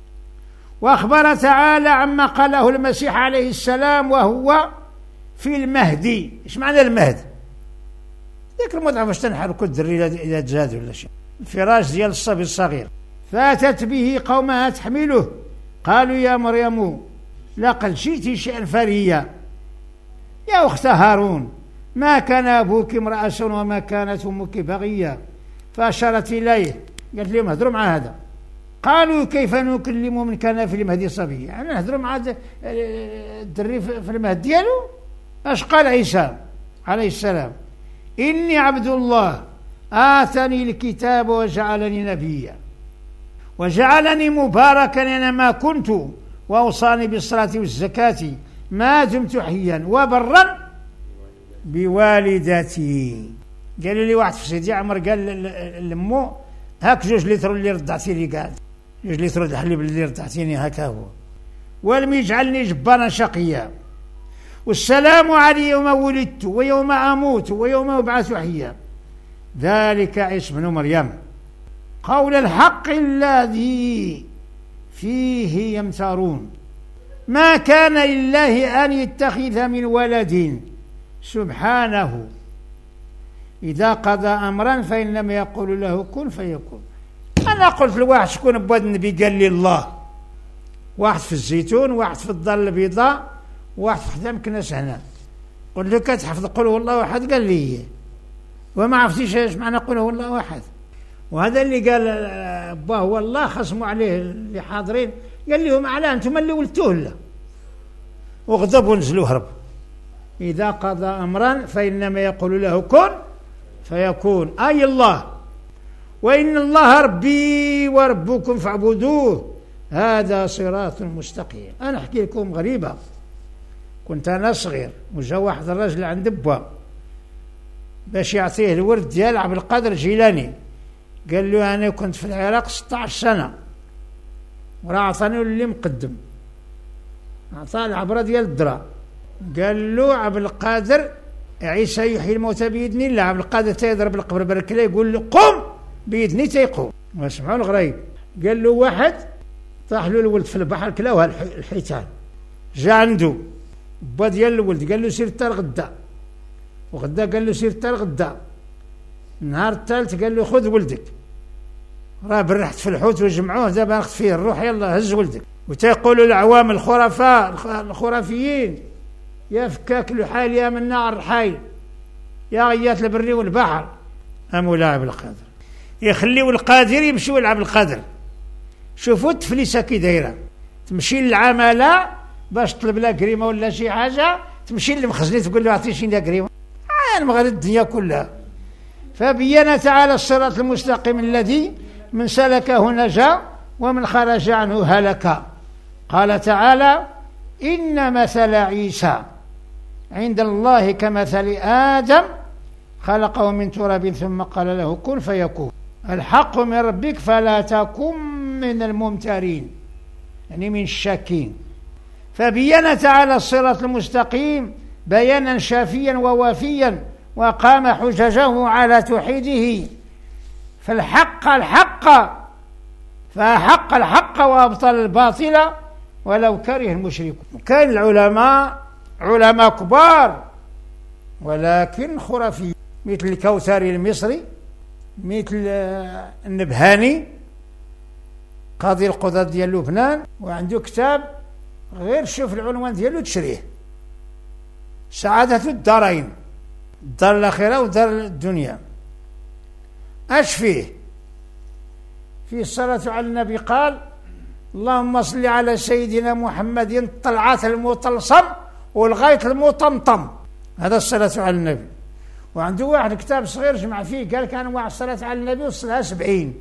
وأخبر تعالى عما قاله المسيح عليه السلام وهو في المهدي. إيش معنى المهد؟ ذيك الموضع باش تنحركوا الدري إذا تزاد ولا شيء، الفراش ديال الصبي الصغير. فاتت به قومها تحمله قالوا يا مريم لقد جئت شيئا فريا يا أخت هارون ما كان أبوك امرأ سوء وما كانت أمك بغيا، فأشارت إليه قالت لهم هدروا مع هذا. قالوا كيف نكلم من كان في المهدي صبيا؟ يعني نهدروا مع الدري في المهد ديالو. اش قال عيسى عليه السلام؟ إني عبد الله آتاني الكتاب وجعلني نبيا وجعلني مباركا أينما كنت وأوصاني بالصلاة والزكاة ما دمت حيا وبرا بوالدتي. قالوا لي واحد في سيدي عمر قال لمو هاك جوج لتر اللي رضعتي لي قاعد، جوج لتر الحليب اللي رضعتيني هكا هو، ولم يجعلني جبارا شقيا، والسلام علي يوم ولدت ويوم أموت ويوم أبعث حيا، ذلك عيسى بن مريم قول الحق الذي فيه يمترون ما كان لله أن يتخذ من ولد سبحانه إذا قضى أمرا فإنما يقول له كن فيكون. أنا قلت لواحد شكون بواد النبي قال لي الله، واحد في الزيتون واحد في الدار البيضاء واحد في خدام كناس هنا، قلت له كتحفظ قل هو الله واحد؟ قال لي وما عرفتيش ايش معنى قل هو الله واحد. وهذا اللي قال با هو الله خصموا عليه اللي حاضرين قال لهم علاه أنتم اللي ولدتوه له، وغضب ونزلوا هرب. إذا قضى أمرا فإنما يقول له كن فيكون، أي الله، وإن الله ربي وربكم فاعبدوه هذا صراط مستقيم. أنا أحكي لكم غريبة. كنت أنا صغير وجا واحد الرجل عند با باش يعطيه الورد ديال عبد القادر الجيلاني، قال له أنا كنت في العراق ستة عشر سنة وراه عطاني اللي مقدم، عطاه العبرة ديال الدرا، قال له عبد القادر عيسى يحيي الموتى بإذن الله، عبد القادر تيضرب القبر بركله يقول له قم بإذني تيقوم. واسمعوا الغريب، قال له واحد طاح له الولد في البحر كلاوها الحيتان، جا عنده با ديال الولد قال له سير تا الغدا، وغدا قال له سير تا الغدا، النهار الثالث قال له خذ ولدك راه برحت في الحوت وجمعوه دابا ناخذ فيه الروح يلا هز ولدك. وتيقولوا العوام الخرفاء الخرافيين يا فكاك الحال يا من نار الحي يا غيات البري والبحر، أمو لاعب القادر يخليوا القادر يمشيوا يلعب القادر. شوفوا التفليسه كي دايره، تمشي للعماله باش تطلب لها كريمه ولا شي حاجه، تمشي للمخزني تقول له اعطيني شي كريمه، آه المغرب الدنيا كلها. فبين تعالى الصراط المستقيم الذي من سلكه نجا ومن خرج عنه هلك. قال تعالى إن مثل عيسى عند الله كمثل آدم خلقه من تراب ثم قال له كن فيكون، الحق من ربك فلا تكن من الممترين، يعني من الشاكين. فبين تعالى الصراط المستقيم بيانا شافيا ووافيا، وقام حججه على توحيده، فالحق الحق فحق الحق وأبطل الباطل ولو كره المشركون. كان العلماء علماء كبار ولكن خرافي، مثل الكوثري المصري، مثل النبهاني قاضي القضاة ديال لبنان، وعنده كتاب غير شوف العنوان ديالو تشريه، سعادة الدارين، الدار الآخرة ودار الدنيا. اش فيه؟ في الصلاة على النبي قال اللهم صل على سيدنا محمد الطلعات المطلسم والغاية المطمطم، هذا الصلاة على النبي. وعنده واحد كتاب صغير جمع فيه قال كان واحد الصلاة على النبي وصلها سبعين،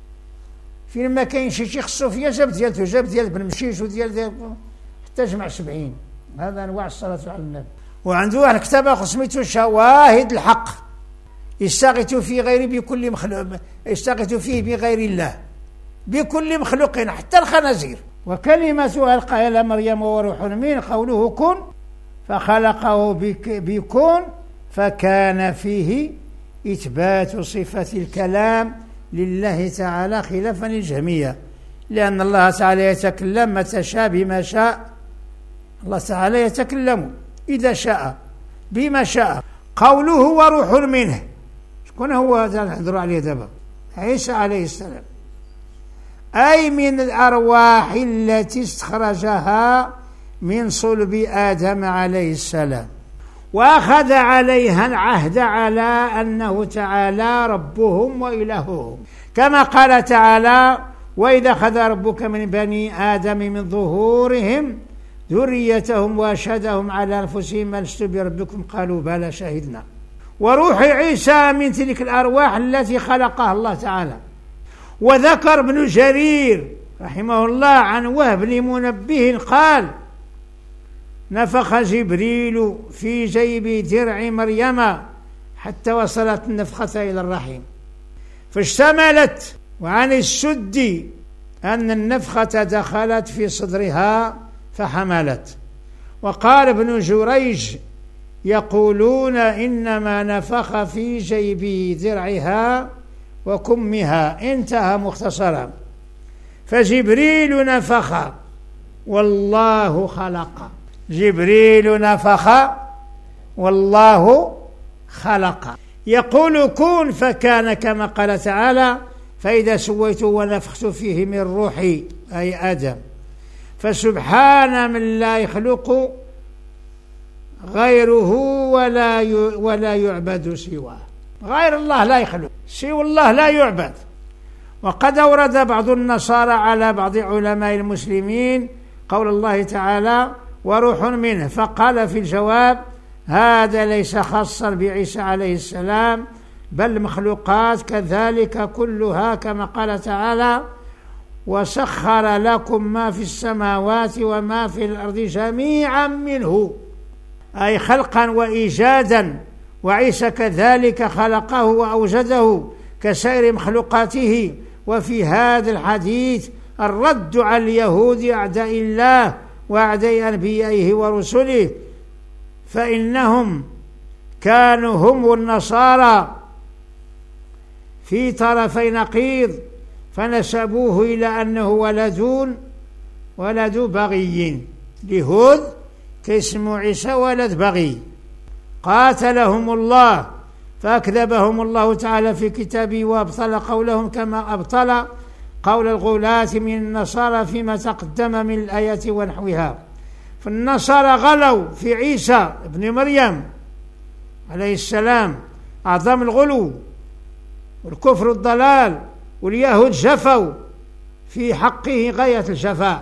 فين ما كاين شي شيخ الصوفية جاب ديالته، جاب ديال بن مشيش وديال ديال حتى جمع سبعين، هذا أنواع الصلاة على النبي. وعنده واحد كتاب آخر سميته شواهد الحق، يستغيث في غير بكل مخلوق، يستغيث فيه بغير الله بكل مخلوق حتى الخنازير. وكلمة ألقاها إلى مريم وروح منه قوله كن فخلقه بكون، فكان فيه إثبات صفة الكلام لله تعالى خلافا للجهمية، لأن الله تعالى يتكلم متى شاء بما شاء، الله تعالى يتكلم إذا شاء بما شاء. قوله وروح منه، شكون هو هذا نهضروا عليه دابا؟ عيسى عليه السلام، أي من الأرواح التي استخرجها من صلب آدم عليه السلام، وأخذ عليها العهد على أنه تعالى ربهم وإلههم، كما قال تعالى وإذا أخذ ربك من بني آدم من ظهورهم ذريتهم وأشهدهم على أنفسهم ألست بربكم قالوا بلى شهدنا. وروح عيسى من تلك الأرواح التي خلقها الله تعالى. وذكر ابن جرير رحمه الله عن وهب بن منبه قال نفخ جبريل في جيب درع مريم حتى وصلت النفخة إلى الرحم فاشتملت، وعن السد أن النفخة دخلت في صدرها فحملت. وقال ابن جريج يقولون إنما نفخ في جيب درعها وكمها، انتهى مختصرا. فجبريل نفخ والله خلق، جبريل نفخ والله خلق. يقول كن فكان كما قال تعالى فإذا سويت ونفخت فيه من روحي أي آدم. فسبحان من لا يخلق غيره ولا ولا يعبد سواه، غير الله لا يخلق، سوى الله لا يعبد وقد أورد بعض النصارى على بعض علماء المسلمين قول الله تعالى وروح منه، فقال في الجواب هذا ليس خاصا بعيسى عليه السلام بل مخلوقات كذلك كلها، كما قال تعالى وسخر لكم ما في السماوات وما في الأرض جميعا منه، أي خلقا وإيجادا، وعيسى كذلك خلقه وأوجده كسائر مخلوقاته. وفي هذا الحديث الرد على اليهود أعداء الله وأعداء أنبيائه ورسله، فإنهم كانوا هم النصارى في طرفي نقيض، فنسبوه إلى أنه ولد ولد بغي، اليهود كاسموا عيسى ولد بغي، قاتلهم الله، فأكذبهم الله تعالى في كتابه وأبطل قولهم كما أبطل قول الغلاة من النصارى فيما تقدم من الآيات ونحوها. فالنصارى غلوا في عيسى ابن مريم عليه السلام أعظم الغلو والكفر والضلال، واليهود جفوا في حقه غاية الجفاء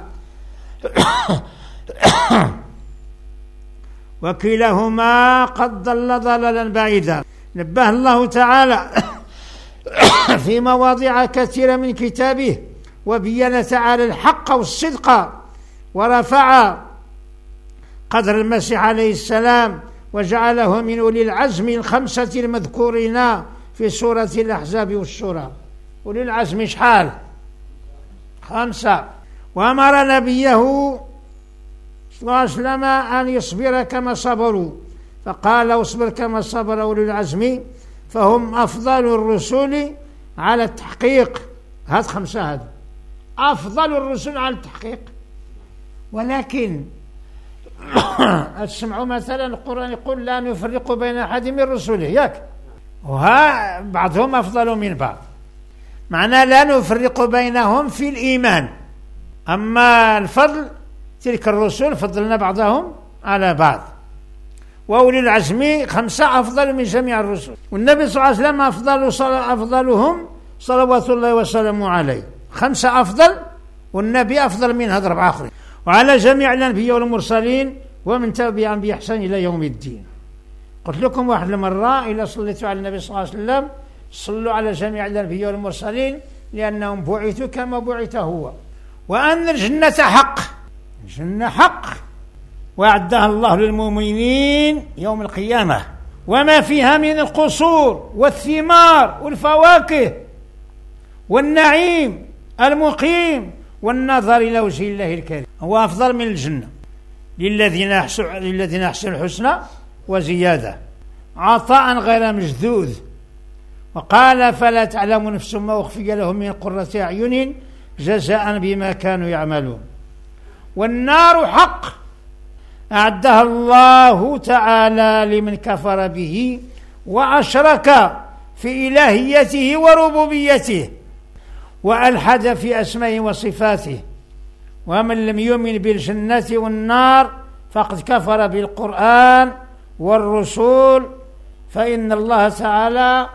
وكلاهما قد ضل ضلالا بعيدا. نبه الله تعالى في مواضع كثيرة من كتابه وبين تعالى الحق والصدق، ورفع قدر المسيح عليه السلام وجعله من أولي العزم الخمسة المذكورين في سورة الأحزاب والشورى. أولي العزم شحال؟ خمسة. وأمر نبيه صلى الله عليه وسلم أن يصبر كما صبروا، فقال اصبر كما صبر أولي العزم فهم أفضل الرسل على التحقيق. هذا خمسة، هذا أفضل الرسل على التحقيق. ولكن اسمعوا مثلا القرآن يقول لا نفرق بين أحد من رسله، ياك، وها بعضهم أفضل من بعض، معناه لا نفرق بينهم في الإيمان. أما الفضل تلك الرسل فضلنا بعضهم على بعض. وأولي العزم خمسة أفضل من جميع الرسل، والنبي صلى الله عليه وسلم أفضل أفضلهم صلوات الله وسلامه عليه. خمسة أفضل، والنبي أفضل من هذا أربعة آخرين، وعلى جميع الأنبياء والمرسلين ومن تبعهم بإحسان إلى يوم الدين. قلت لكم واحد المرة إذا صليتوا على النبي صلى الله عليه وسلم صلوا على جميع الأنبياء والمرسلين لأنهم بعثوا كما بعث هو. وأن الجنة حق، الجنة حق وأعدها الله للمؤمنين يوم القيامة، وما فيها من القصور والثمار والفواكه والنعيم المقيم والنظر إلى وجه الله الكريم هو أفضل من الجنة. للذين أحسنوا للذين أحسنوا الحسنى وزيادة، عطاء غير مجذوذ. وقال فلا تعلم نفس ما أخفي لهم من قرة أعين جزاء بما كانوا يعملون. والنار حق أعدها الله تعالى لمن كفر به وأشرك في إلهيته وربوبيته وألحد في أسمائه وصفاته. ومن لم يؤمن بالجنة والنار فقد كفر بالقرآن والرسول، فإن الله تعالى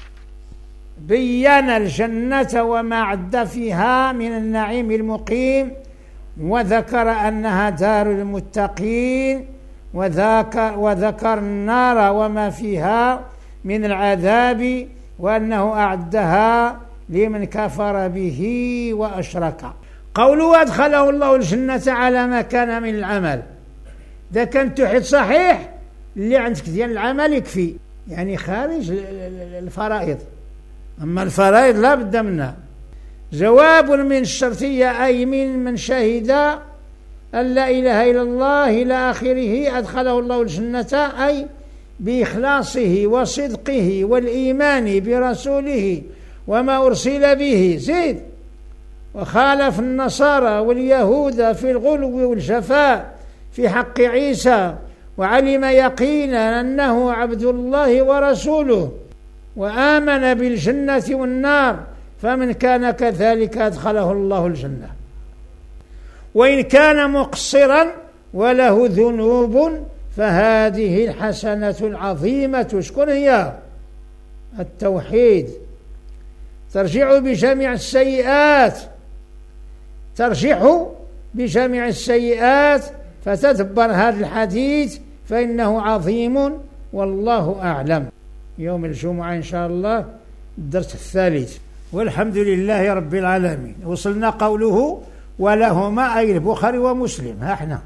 بين الجنة وما عد فيها من النعيم المقيم، وذكر أنها دار المتقين، وذكر, وذكر النار وما فيها من العذاب وأنه أعدها لمن كفر به وأشرك. قوله أدخله الله الجنة على ما كان من العمل، إذا كان توحيد صحيح اللي عندك ديال العمل يكفي، يعني خارج الفرائض. أما الفرائض لا بد منها. جواب من الشرطية أي من من شهد أن لا إله إلا الله إلى آخره أدخله الله الجنة، أي بإخلاصه وصدقه والإيمان برسوله وما أرسل به. زيد وخالف النصارى واليهود في الغلو والجفاء في حق عيسى، وعلم يقينا أنه عبد الله ورسوله، وآمن بالجنة والنار، فمن كان كذلك أدخله الله الجنة. وإن كان مقصرا وله ذنوب فهذه الحسنة العظيمة شكون هي؟ التوحيد، ترشح بجميع السيئات، ترشح بجميع السيئات، فتدبر هذا الحديث فإنه عظيم والله أعلم. يوم الجمعة إن شاء الله الدرس الثالث. والحمد لله رب العالمين. وصلنا قوله ولهما أي البخاري ومسلم. ها احنا